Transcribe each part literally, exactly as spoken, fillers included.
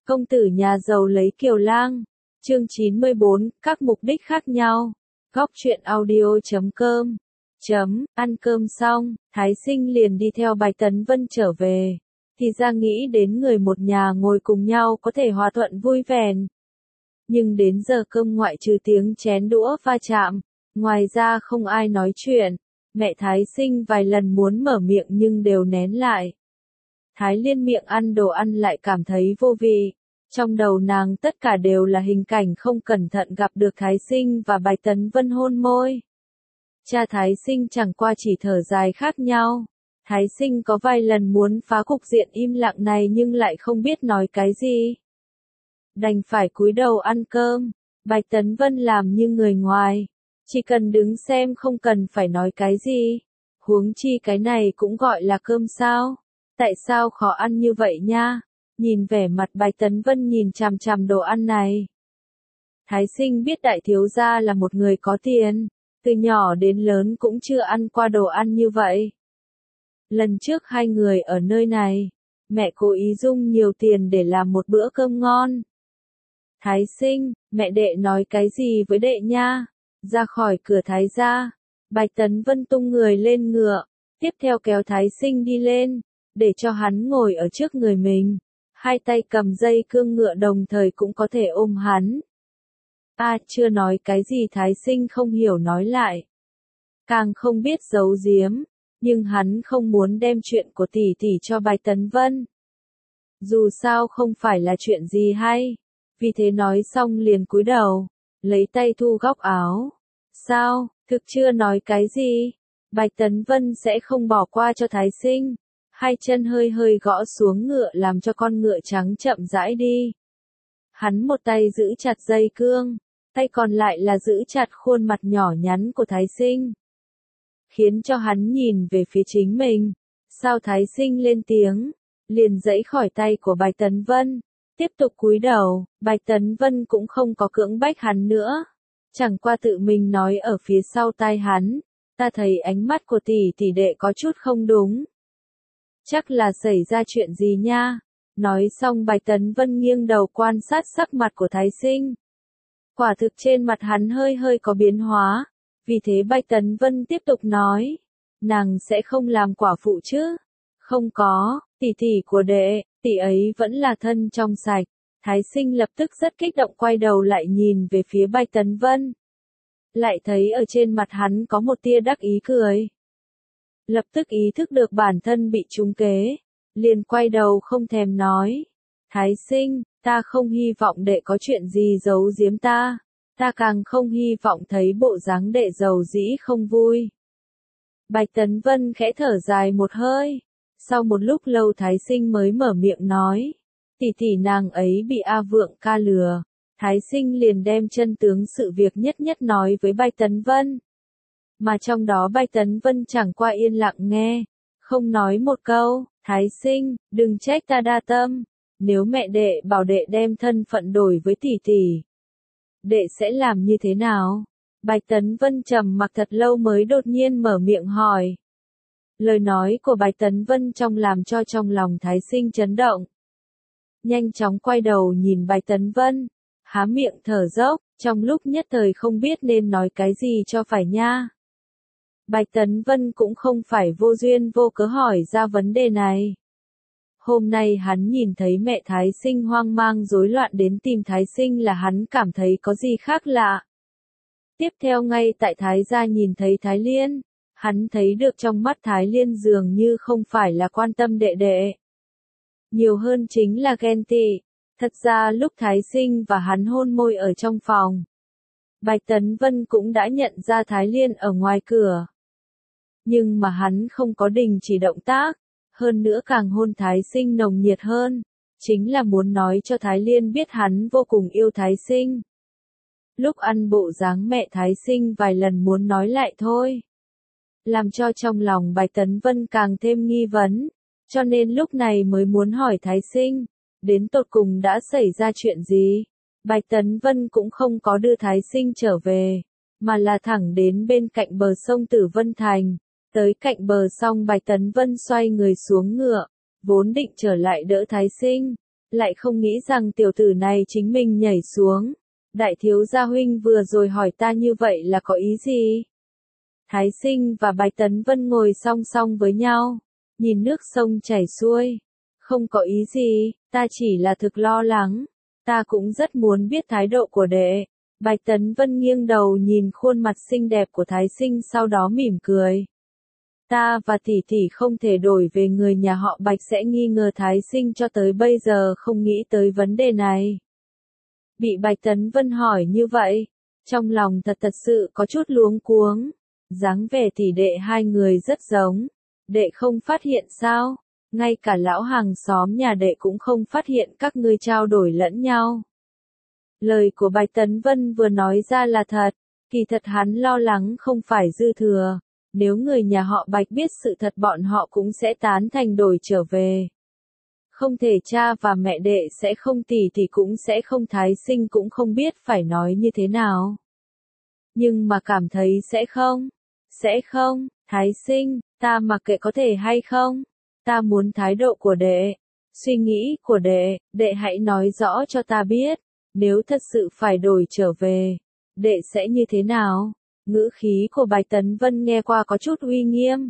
Công tử nhà giàu lấy kiều lang. Chương chín mươi bốn, các mục đích khác nhau. Góc truyện audio chấm com. Chấm, ăn cơm xong, Thái Sinh liền đi theo Bạch Tấn Vân trở về. Thì ra nghĩ đến người một nhà ngồi cùng nhau có thể hòa thuận vui vẻ. Nhưng đến giờ cơm ngoại trừ tiếng chén đũa va chạm, ngoài ra không ai nói chuyện. Mẹ Thái Sinh vài lần muốn mở miệng nhưng đều nén lại. Thái Liên miệng ăn đồ ăn lại cảm thấy vô vị. Trong đầu nàng tất cả đều là hình cảnh không cẩn thận gặp được Thái Sinh và Bạch Tấn Vân hôn môi. Cha Thái Sinh chẳng qua chỉ thở dài khác nhau. Thái Sinh có vài lần muốn phá cục diện im lặng này nhưng lại không biết nói cái gì. Đành phải cúi đầu ăn cơm. Bạch Tấn Vân làm như người ngoài. Chỉ cần đứng xem không cần phải nói cái gì. Huống chi cái này cũng gọi là cơm sao? Tại sao khó ăn như vậy nha? Nhìn vẻ mặt Bạch Tấn Vân nhìn chằm chằm đồ ăn này. Thái Sinh biết đại thiếu gia là một người có tiền. Từ nhỏ đến lớn cũng chưa ăn qua đồ ăn như vậy. Lần trước hai người ở nơi này, mẹ cố ý dung nhiều tiền để làm một bữa cơm ngon. Thái Sinh, mẹ đệ nói cái gì với đệ nha? Ra khỏi cửa Thái gia, Bạch Tấn Vân tung người lên ngựa, tiếp theo kéo Thái Sinh đi lên, để cho hắn ngồi ở trước người mình. Hai tay cầm dây cương ngựa đồng thời cũng có thể ôm hắn. A à, chưa nói cái gì Thái Sinh không hiểu nói lại. Càng không biết giấu giếm, nhưng hắn không muốn đem chuyện của tỷ tỷ cho Bạch Tấn Vân. Dù sao không phải là chuyện gì hay, vì thế nói xong liền cúi đầu, lấy tay thu góc áo. Sao, thực chưa nói cái gì? Bạch Tấn Vân sẽ không bỏ qua cho Thái Sinh. Hai chân hơi hơi gõ xuống ngựa làm cho con ngựa trắng chậm rãi đi. Hắn một tay giữ chặt dây cương, tay còn lại là giữ chặt khuôn mặt nhỏ nhắn của Thái Sinh. Khiến cho hắn nhìn về phía chính mình. Sao Thái Sinh lên tiếng, liền giãy khỏi tay của Bạch Tấn Vân, tiếp tục cúi đầu. Bạch Tấn Vân cũng không có cưỡng bách hắn nữa, chẳng qua tự mình nói ở phía sau tai hắn, ta thấy ánh mắt của tỷ tỷ đệ có chút không đúng. Chắc là xảy ra chuyện gì nha. Nói xong Bạch Tấn Vân nghiêng đầu quan sát sắc mặt của Thái Sinh. Quả thực trên mặt hắn hơi hơi có biến hóa. Vì thế Bạch Tấn Vân tiếp tục nói. Nàng sẽ không làm quả phụ chứ? Không có, tỷ tỷ của đệ, tỷ ấy vẫn là thân trong sạch. Thái Sinh lập tức rất kích động quay đầu lại nhìn về phía Bạch Tấn Vân. Lại thấy ở trên mặt hắn có một tia đắc ý cười. Lập tức ý thức được bản thân bị trúng kế, liền quay đầu không thèm nói. Thái Sinh, ta không hy vọng đệ có chuyện gì giấu giếm ta, ta càng không hy vọng thấy bộ dáng đệ giàu dĩ không vui. Bạch Tấn Vân khẽ thở dài một hơi, sau một lúc lâu Thái Sinh mới mở miệng nói. Tỷ tỷ nàng ấy bị A Vượng ca lừa. Thái Sinh liền đem chân tướng sự việc nhất nhất nói với Bạch Tấn Vân. Mà trong đó Bạch Tấn Vân chẳng qua yên lặng nghe, không nói một câu. Thái Sinh, đừng trách ta đa tâm, nếu mẹ đệ bảo đệ đem thân phận đổi với tỷ tỷ, đệ sẽ làm như thế nào? Bạch Tấn Vân trầm mặc thật lâu mới đột nhiên mở miệng hỏi. Lời nói của Bạch Tấn Vân trong làm cho trong lòng Thái Sinh chấn động. Nhanh chóng quay đầu nhìn Bạch Tấn Vân, há miệng thở dốc, trong lúc nhất thời không biết nên nói cái gì cho phải nha. Bạch Tấn Vân cũng không phải vô duyên vô cớ hỏi ra vấn đề này. Hôm nay hắn nhìn thấy mẹ Thái Sinh hoang mang rối loạn đến tìm Thái Sinh là hắn cảm thấy có gì khác lạ. Tiếp theo ngay tại Thái gia nhìn thấy Thái Liên, hắn thấy được trong mắt Thái Liên dường như không phải là quan tâm đệ đệ. Nhiều hơn chính là ghen tị. Thật ra lúc Thái Sinh và hắn hôn môi ở trong phòng, Bạch Tấn Vân cũng đã nhận ra Thái Liên ở ngoài cửa. Nhưng mà hắn không có đình chỉ động tác, hơn nữa càng hôn Thái Sinh nồng nhiệt hơn, chính là muốn nói cho Thái Liên biết hắn vô cùng yêu Thái Sinh. Lúc ăn bộ dáng mẹ Thái Sinh vài lần muốn nói lại thôi, làm cho trong lòng Bạch Tấn Vân càng thêm nghi vấn, cho nên lúc này mới muốn hỏi Thái Sinh, đến tột cùng đã xảy ra chuyện gì. Bạch Tấn Vân cũng không có đưa Thái Sinh trở về, mà là thẳng đến bên cạnh bờ sông Tử Vân Thành. Tới cạnh bờ xong Bạch Tấn Vân xoay người xuống ngựa, vốn định trở lại đỡ Thái Sinh, lại không nghĩ rằng tiểu tử này chính mình nhảy xuống. Đại thiếu gia huynh vừa rồi hỏi ta như vậy là có ý gì? Thái Sinh và Bạch Tấn Vân ngồi song song với nhau, nhìn nước sông chảy xuôi. Không có ý gì, ta chỉ là thực lo lắng. Ta cũng rất muốn biết thái độ của đệ. Bạch Tấn Vân nghiêng đầu nhìn khuôn mặt xinh đẹp của Thái Sinh sau đó mỉm cười. Ta và tỷ tỷ không thể đổi về người nhà họ Bạch sẽ nghi ngờ Thái Sinh cho tới bây giờ không nghĩ tới vấn đề này. Bị Bạch Tấn Vân hỏi như vậy, trong lòng thật thật sự có chút luống cuống. Dáng vẻ tỷ đệ hai người rất giống. Đệ không phát hiện sao? Ngay cả lão hàng xóm nhà đệ cũng không phát hiện các ngươi trao đổi lẫn nhau. Lời của Bạch Tấn Vân vừa nói ra là thật, kỳ thật hắn lo lắng không phải dư thừa. Nếu người nhà họ Bạch biết sự thật bọn họ cũng sẽ tán thành đổi trở về. Không thể cha và mẹ đệ sẽ không, tỷ tỷ cũng sẽ không, Thái Sinh cũng không biết phải nói như thế nào. Nhưng mà cảm thấy sẽ không, sẽ không, Thái Sinh, ta mặc kệ có thể hay không, ta muốn thái độ của đệ, suy nghĩ của đệ, đệ hãy nói rõ cho ta biết, nếu thật sự phải đổi trở về, đệ sẽ như thế nào? Ngữ khí của Bạch Tấn Vân nghe qua có chút uy nghiêm.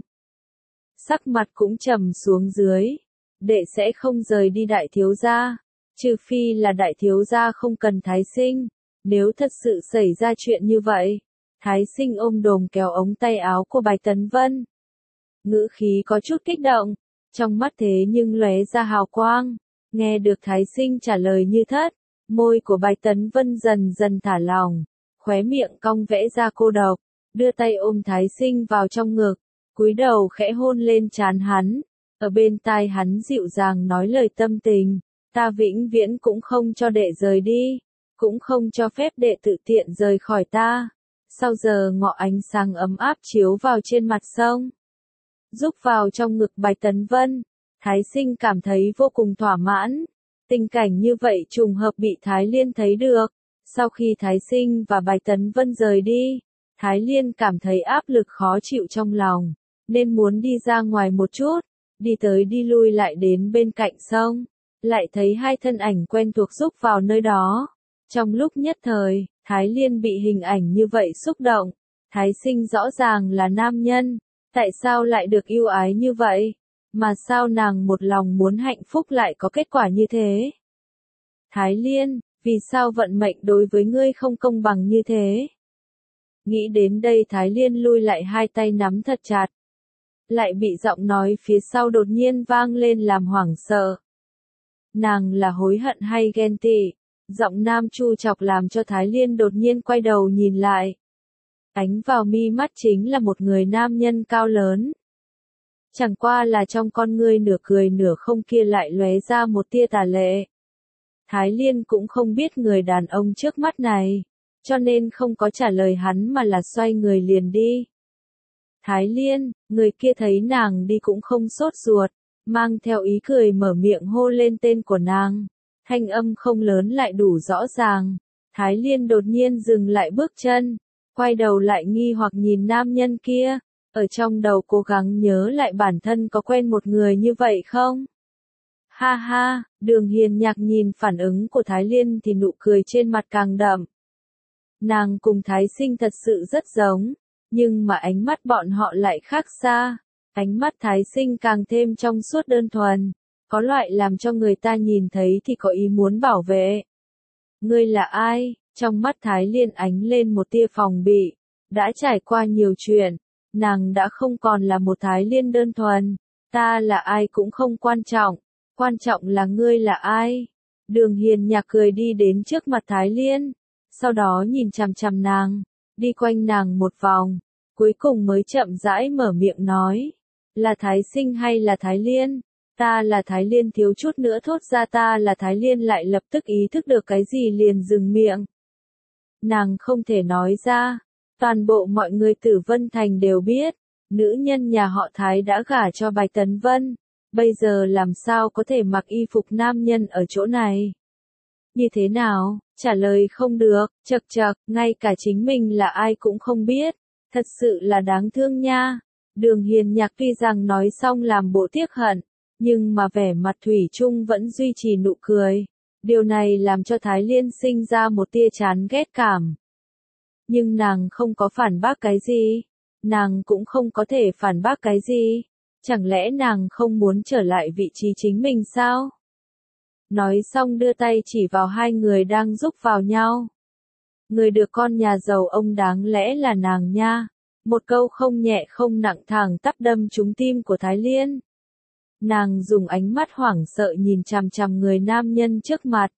Sắc mặt cũng trầm xuống dưới. Đệ sẽ không rời đi đại thiếu gia, trừ phi là đại thiếu gia không cần Thái Sinh. Nếu thật sự xảy ra chuyện như vậy, Thái Sinh ôm đồm kéo ống tay áo của Bạch Tấn Vân. Ngữ khí có chút kích động, trong mắt thế nhưng lóe ra hào quang. Nghe được Thái Sinh trả lời như thất, môi của Bạch Tấn Vân dần dần thả lỏng, khóe miệng cong vẽ ra cô độc, đưa tay ôm Thái Sinh vào trong ngực, cúi đầu khẽ hôn lên trán hắn, ở bên tai hắn dịu dàng nói lời tâm tình, ta vĩnh viễn cũng không cho đệ rời đi, cũng không cho phép đệ tự tiện rời khỏi ta. Sau giờ ngọ ánh sáng ấm áp chiếu vào trên mặt sông, rúc vào trong ngực Bạch Tấn Vân, Thái Sinh cảm thấy vô cùng thỏa mãn. Tình cảnh như vậy trùng hợp bị Thái Liên thấy được. Sau khi Thái Sinh và Bạch Tấn Vân rời đi, Thái Liên cảm thấy áp lực khó chịu trong lòng, nên muốn đi ra ngoài một chút, đi tới đi lui lại đến bên cạnh sông, lại thấy hai thân ảnh quen thuộc rúc vào nơi đó. Trong lúc nhất thời, Thái Liên bị hình ảnh như vậy xúc động, Thái Sinh rõ ràng là nam nhân, tại sao lại được yêu ái như vậy, mà sao nàng một lòng muốn hạnh phúc lại có kết quả như thế? Thái Liên, vì sao vận mệnh đối với ngươi không công bằng như thế? Nghĩ đến đây Thái Liên lui lại hai tay nắm thật chặt. Lại bị giọng nói phía sau đột nhiên vang lên làm hoảng sợ. Nàng là hối hận hay ghen tị? Giọng nam chu chọc làm cho Thái Liên đột nhiên quay đầu nhìn lại. Ánh vào mi mắt chính là một người nam nhân cao lớn. Chẳng qua là trong con ngươi nửa cười nửa không kia lại lóe ra một tia tà lệ. Thái Liên cũng không biết người đàn ông trước mắt này, cho nên không có trả lời hắn mà là xoay người liền đi. Thái Liên, người kia thấy nàng đi cũng không sốt ruột, mang theo ý cười mở miệng hô lên tên của nàng. Thanh âm không lớn lại đủ rõ ràng. Thái Liên đột nhiên dừng lại bước chân, quay đầu lại nghi hoặc nhìn nam nhân kia, ở trong đầu cố gắng nhớ lại bản thân có quen một người như vậy không? Ha ha, Đường Hiền Nhạc nhìn phản ứng của Thái Liên thì nụ cười trên mặt càng đậm. Nàng cùng Thái Sinh thật sự rất giống, nhưng mà ánh mắt bọn họ lại khác xa. Ánh mắt Thái Sinh càng thêm trong suốt đơn thuần, có loại làm cho người ta nhìn thấy thì có ý muốn bảo vệ. Ngươi là ai? Trong mắt Thái Liên ánh lên một tia phòng bị. Đã trải qua nhiều chuyện, nàng đã không còn là một Thái Liên đơn thuần. Ta là ai cũng không quan trọng, quan trọng là ngươi là ai. Đường Hiền Nhạc cười đi đến trước mặt Thái Liên, sau đó nhìn chằm chằm nàng, đi quanh nàng một vòng, cuối cùng mới chậm rãi mở miệng nói, là Thái Sinh hay là Thái Liên? Ta là Thái Liên, thiếu chút nữa thốt ra ta là Thái Liên lại lập tức ý thức được cái gì liền dừng miệng. Nàng không thể nói ra, toàn bộ mọi người Tử Vân Thành đều biết, nữ nhân nhà họ Thái đã gả cho Bạch Tấn Vân, bây giờ làm sao có thể mặc y phục nam nhân ở chỗ này? Như thế nào? Trả lời không được, chậc chậc, ngay cả chính mình là ai cũng không biết, thật sự là đáng thương nha. Đường Hiền Nhạc tuy rằng nói xong làm bộ tiếc hận, nhưng mà vẻ mặt thủy chung vẫn duy trì nụ cười. Điều này làm cho Thái Liên sinh ra một tia chán ghét cảm. Nhưng nàng không có phản bác cái gì. Nàng cũng không có thể phản bác cái gì. Chẳng lẽ nàng không muốn trở lại vị trí chính mình sao? Nói xong đưa tay chỉ vào hai người đang giúp vào nhau. Người được con nhà giàu ông đáng lẽ là nàng nha. Một câu không nhẹ không nặng thẳng tắp đâm trúng tim của Thái Liên. Nàng dùng ánh mắt hoảng sợ nhìn chằm chằm người nam nhân trước mặt.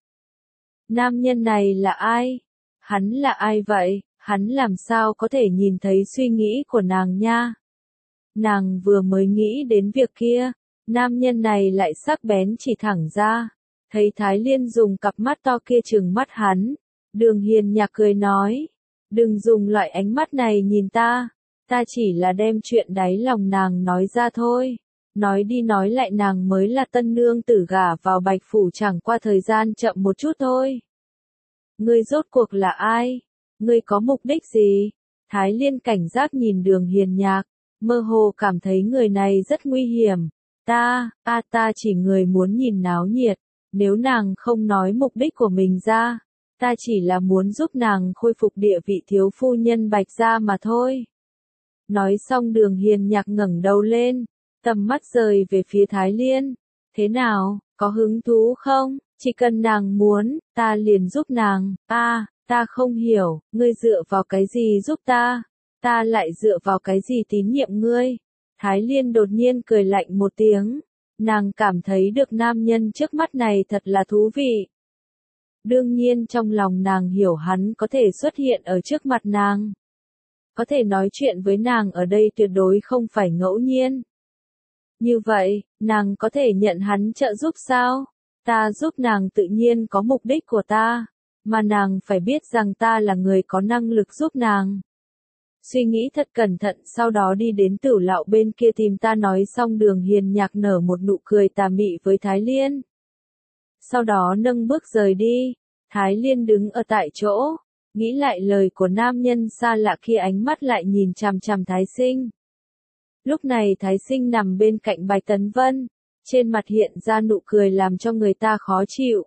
Nam nhân này là ai? Hắn là ai vậy? Hắn làm sao có thể nhìn thấy suy nghĩ của nàng nha? Nàng vừa mới nghĩ đến việc kia, nam nhân này lại sắc bén chỉ thẳng ra. Thấy Thái Liên dùng cặp mắt to kia trừng mắt hắn, Đường Hiền Nhạc cười nói, đừng dùng loại ánh mắt này nhìn ta, ta chỉ là đem chuyện đáy lòng nàng nói ra thôi. Nói đi nói lại nàng mới là tân nương tử gả vào Bạch Phủ chẳng qua thời gian chậm một chút thôi. Ngươi rốt cuộc là ai? Ngươi có mục đích gì? Thái Liên cảnh giác nhìn Đường Hiền Nhạc, mơ hồ cảm thấy người này rất nguy hiểm. Ta, a ta chỉ người muốn nhìn náo nhiệt, nếu nàng không nói mục đích của mình ra, ta chỉ là muốn giúp nàng khôi phục địa vị thiếu phu nhân Bạch gia mà thôi. Nói xong Đường Hiền Nhạc ngẩng đầu lên, tầm mắt rời về phía Thái Liên. Thế nào, có hứng thú không? Chỉ cần nàng muốn, ta liền giúp nàng. A, à, ta không hiểu, ngươi dựa vào cái gì giúp ta? Ta lại dựa vào cái gì tín nhiệm ngươi? Thái Liên đột nhiên cười lạnh một tiếng. Nàng cảm thấy được nam nhân trước mắt này thật là thú vị. Đương nhiên trong lòng nàng hiểu hắn có thể xuất hiện ở trước mặt nàng. Có thể nói chuyện với nàng ở đây tuyệt đối không phải ngẫu nhiên. Như vậy, nàng có thể nhận hắn trợ giúp sao? Ta giúp nàng tự nhiên có mục đích của ta, mà nàng phải biết rằng ta là người có năng lực giúp nàng. Suy nghĩ thật cẩn thận sau đó đi đến Tửu Lạo bên kia tìm ta. Nói xong Đường Hiền Nhạc nở một nụ cười tà mị với Thái Liên. Sau đó nâng bước rời đi, Thái Liên đứng ở tại chỗ, nghĩ lại lời của nam nhân xa lạ kia ánh mắt lại nhìn chằm chằm Thái Sinh. Lúc này Thái Sinh nằm bên cạnh Bạch Tấn Vân, trên mặt hiện ra nụ cười làm cho người ta khó chịu.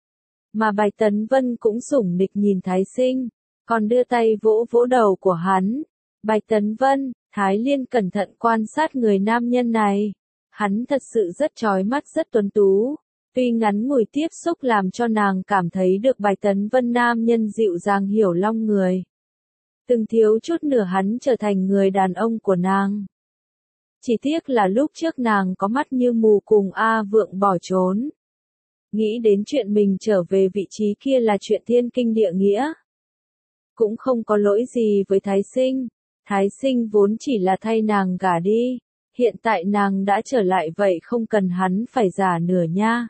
Mà Bạch Tấn Vân cũng sủng nịch nhìn Thái Sinh, còn đưa tay vỗ vỗ đầu của hắn. Bạch Tấn Vân, Thái Liên cẩn thận quan sát người nam nhân này. Hắn thật sự rất chói mắt rất tuấn tú. Tuy ngắn ngủi tiếp xúc làm cho nàng cảm thấy được Bạch Tấn Vân nam nhân dịu dàng hiểu lòng người. Từng thiếu chút nữa hắn trở thành người đàn ông của nàng. Chỉ tiếc là lúc trước nàng có mắt như mù cùng A Vượng bỏ trốn. Nghĩ đến chuyện mình trở về vị trí kia là chuyện thiên kinh địa nghĩa. Cũng không có lỗi gì với Thái Sinh. Thái Sinh vốn chỉ là thay nàng gả đi. Hiện tại nàng đã trở lại vậy không cần hắn phải giả nửa nha.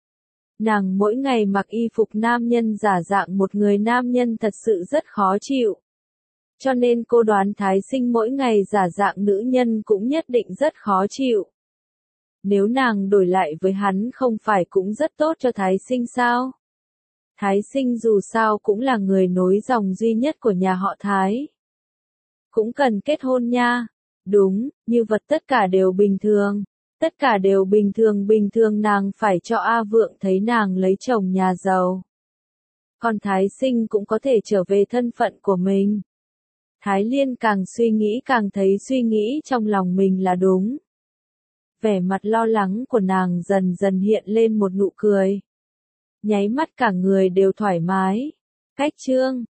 Nàng mỗi ngày mặc y phục nam nhân giả dạng một người nam nhân thật sự rất khó chịu. Cho nên cô đoán Thái Sinh mỗi ngày giả dạng nữ nhân cũng nhất định rất khó chịu. Nếu nàng đổi lại với hắn không phải cũng rất tốt cho Thái Sinh sao? Thái Sinh dù sao cũng là người nối dòng duy nhất của nhà họ Thái. Cũng cần kết hôn nha. Đúng, như vật tất cả đều bình thường. Tất cả đều bình thường bình thường nàng phải cho A Vượng thấy nàng lấy chồng nhà giàu. Còn Thái Sinh cũng có thể trở về thân phận của mình. Thái Liên càng suy nghĩ càng thấy suy nghĩ trong lòng mình là đúng. Vẻ mặt lo lắng của nàng dần dần hiện lên một nụ cười. Nháy mắt cả người đều thoải mái. Cách chương